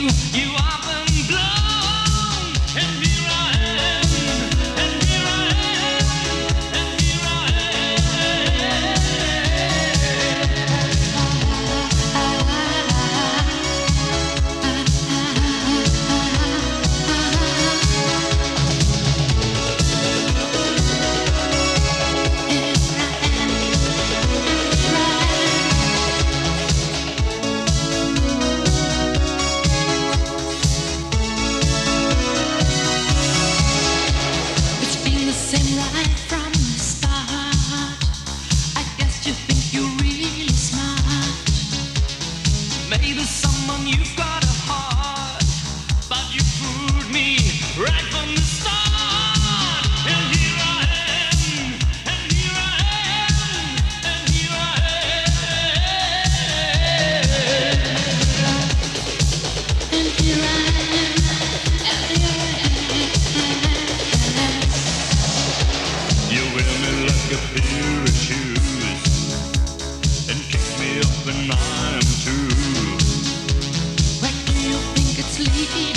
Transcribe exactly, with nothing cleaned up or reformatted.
You have been blown, and here I am, and here I am, and here Same right from the start. I guess you think you're really smart. maybe someone you've got a heart, but you fooled me right from the start. And here I am, and here I am, and here I am, And here I am, and here I am. you wear me like a pair of shoes and kick me up and I'm too. Where do you think it's leading?